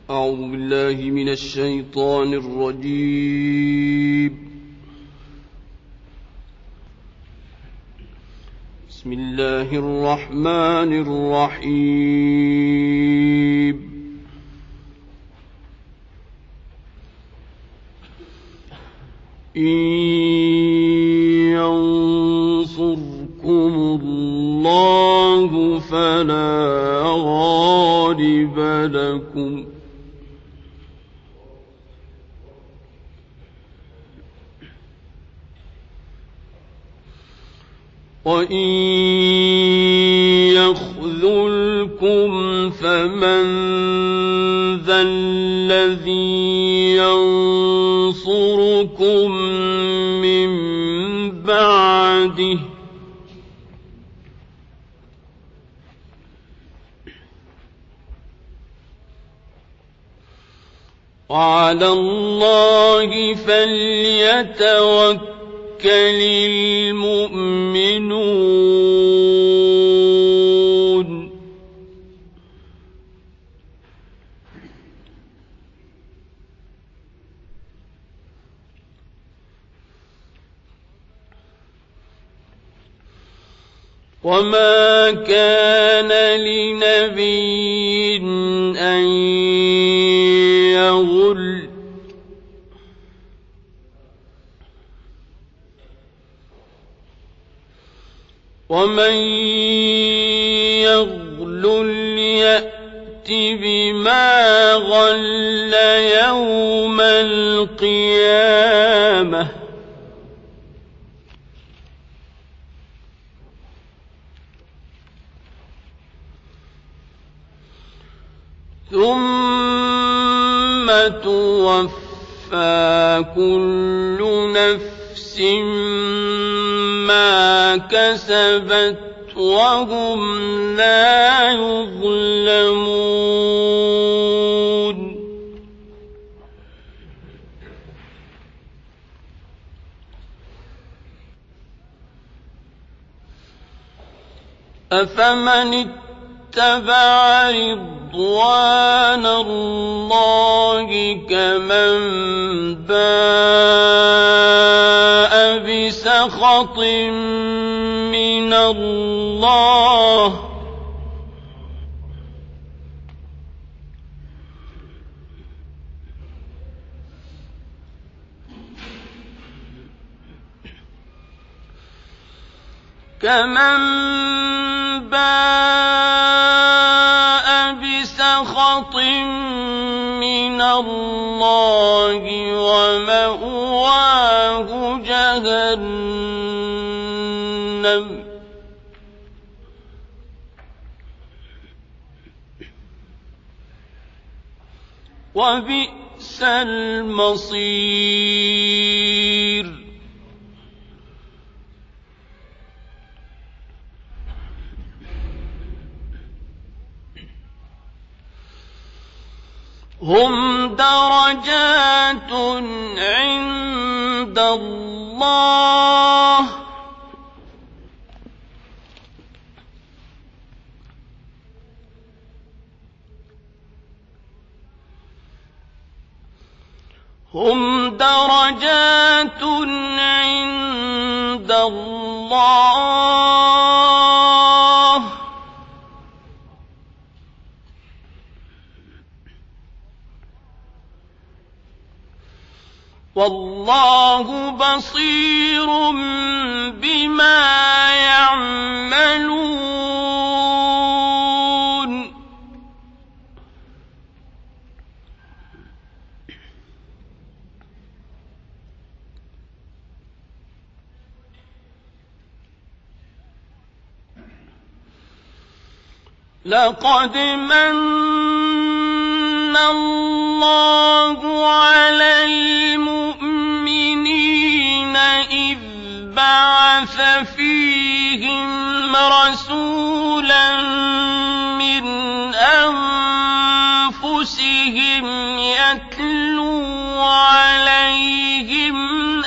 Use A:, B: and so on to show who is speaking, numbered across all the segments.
A: أعوذ بالله من الشيطان الرجيم. بسم الله الرحمن الرحيم. إن ينصركم الله فلا غالب لكم وإن يخذلكم فمن ذا الذي ينصركم من بعده وعلى الله فليتوكل المؤمنون. وما كان لنبي أن يغل ومن يغلل يأت بما غل يوم القيامة ثم توفى كل نفس ما كسبت وهم لا يظلمون. أفمن اتبع رضوان الله كمن باء بسخط من الله كمن باء بسخط من الله ومأواه جهنم وبئس المصير. هم درجات عند الله هم درجات عند الله والله بصير بما يعملون. لقد من الله على المؤمنين إذ بعث فيهم رسولا من أنفسهم يتلو عليهم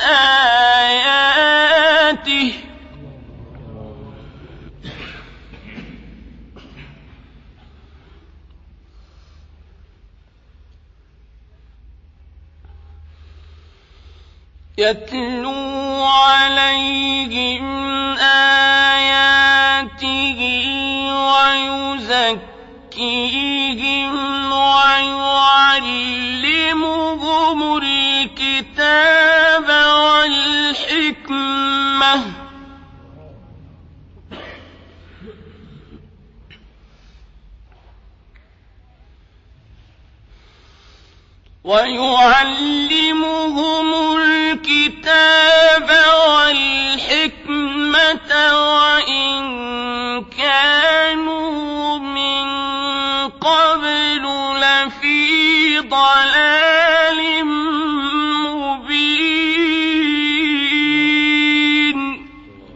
A: آياته يتلو عليهم آياته ويزكيهم ويعلمهم الكتاب والحكمة وإن كانوا من قبل لفي ضلال مبين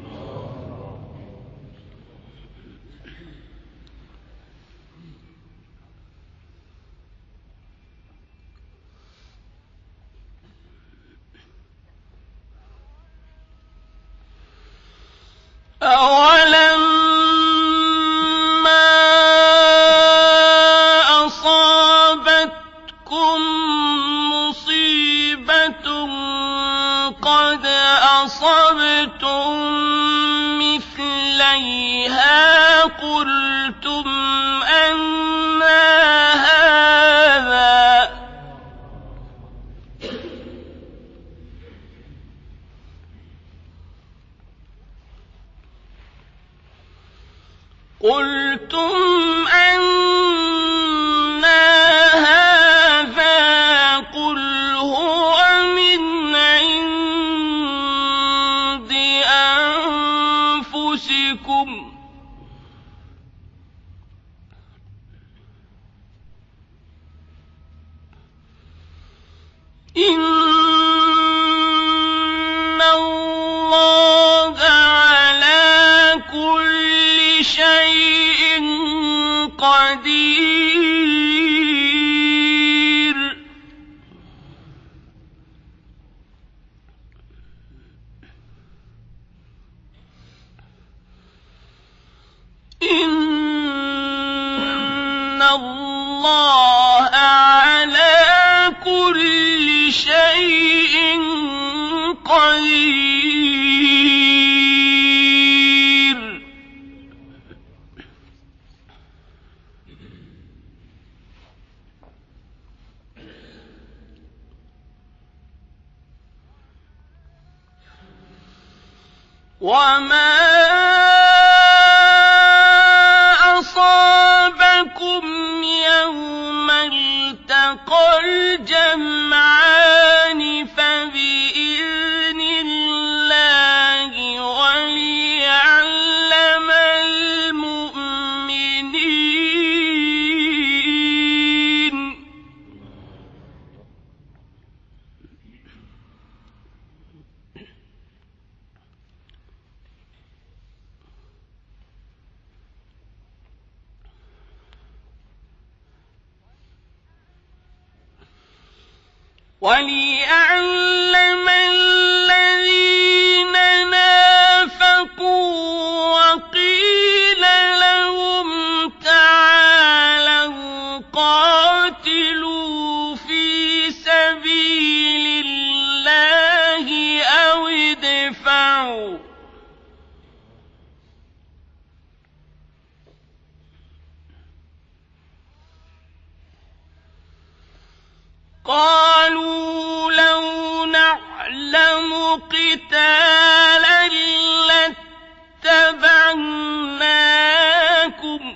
A: أولما أصابتكم مصيبة قد أصبتم مثليها قلتم أنى هذا قل هو من عند أنفسكم إن الله على كل شيء قدير إن الله على كل شيء قدير وما أصابكم يوم التقى الجمعان فبإذن الله وليعلم المؤمنين وليعلم الذين نافقوا وقيل لهم تعالوا قاتلوا في سبيل الله أو ادفعوا قالوا لو نعلم قتالا لاتبعناكم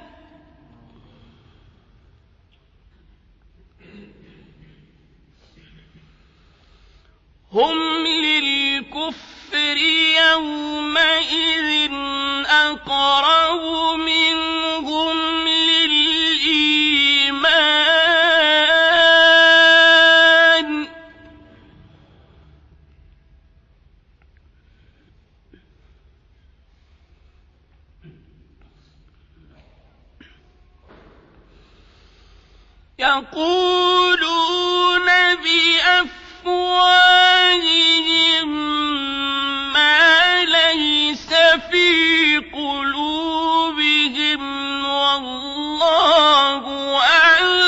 A: هم للكفر يومئذ أقرب منهم للإيمان يقولون بأفواههم ما ليس في قلوبهم والله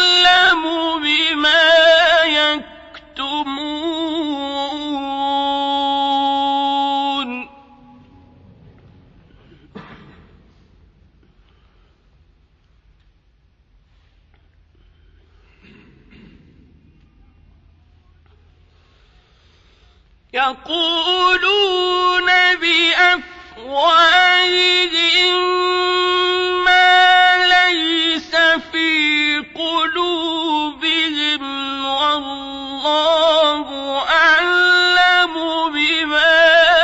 A: أعلم بما يكتمون يقولون بأفواههم ما ليس في قلوبهم والله أعلم بما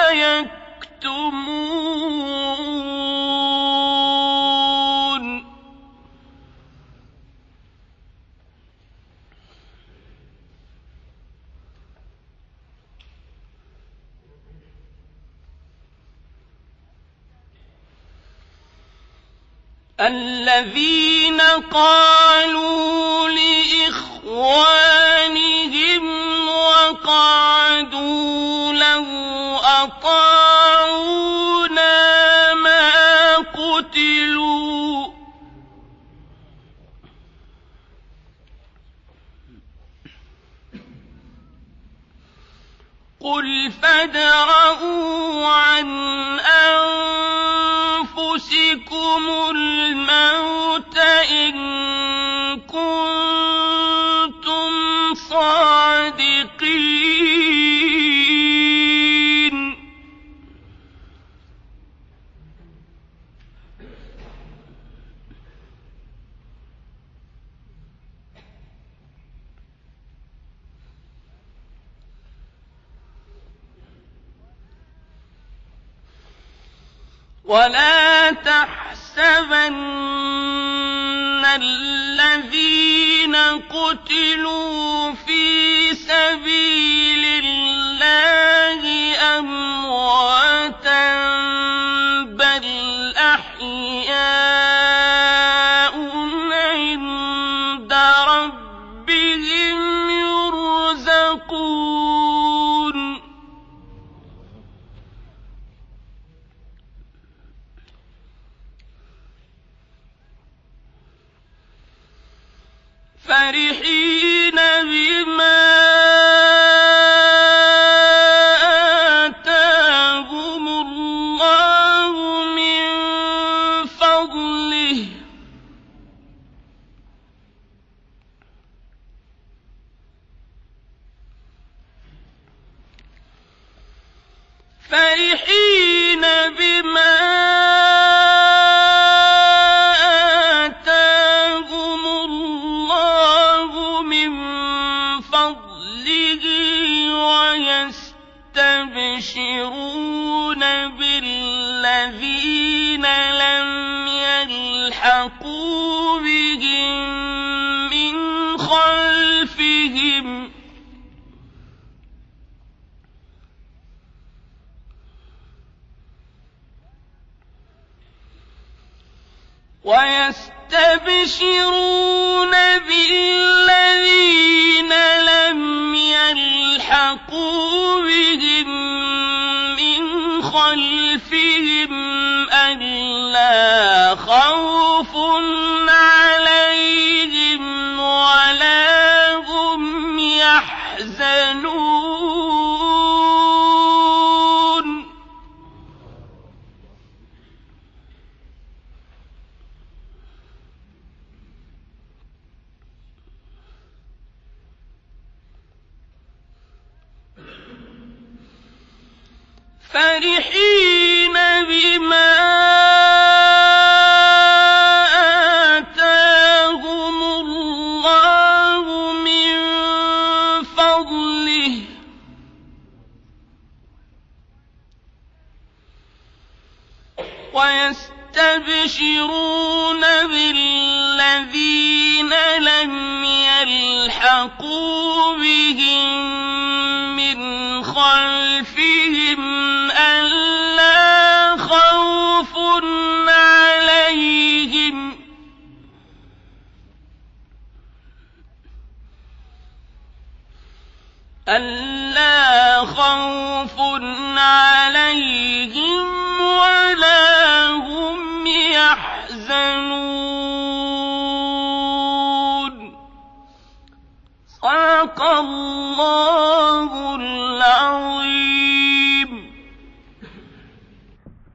A: يكتمون الذين قالوا لإخوانهم وقعدوا لو أطاعونا ما قتلوا قل فادرءوا عن أنفسكم الموت إن كنتم صادقين ولا تحسبن الذين قتلوا في سبيل الله أمواتا بل أحياء عند ربهم يرزقون فرحين بما آتاهم الله من فضله فرحين بما آتاهم الله من فضله ويستبشرون بالذين لم يلحقوا بهم من خلفهم أَلَّا خَوْفٌ عَلَيْهِمْ وَلَا هُمْ يَحْزَنُونَ فَرِحِينَ بِمَا آتَاهُمُ اللَّهُ مِن فَضْلِهِ وَيَسْتَبْشِرُونَ بِالَّذِينَ لَمْ يَلْحَقُوا بِهِم مِّنْ خَلْفِهِمْ أَلَّا خَوْفٌ عَلَيْهِمْ وَلَا هُمْ يَحْزَنُونَ صدق الله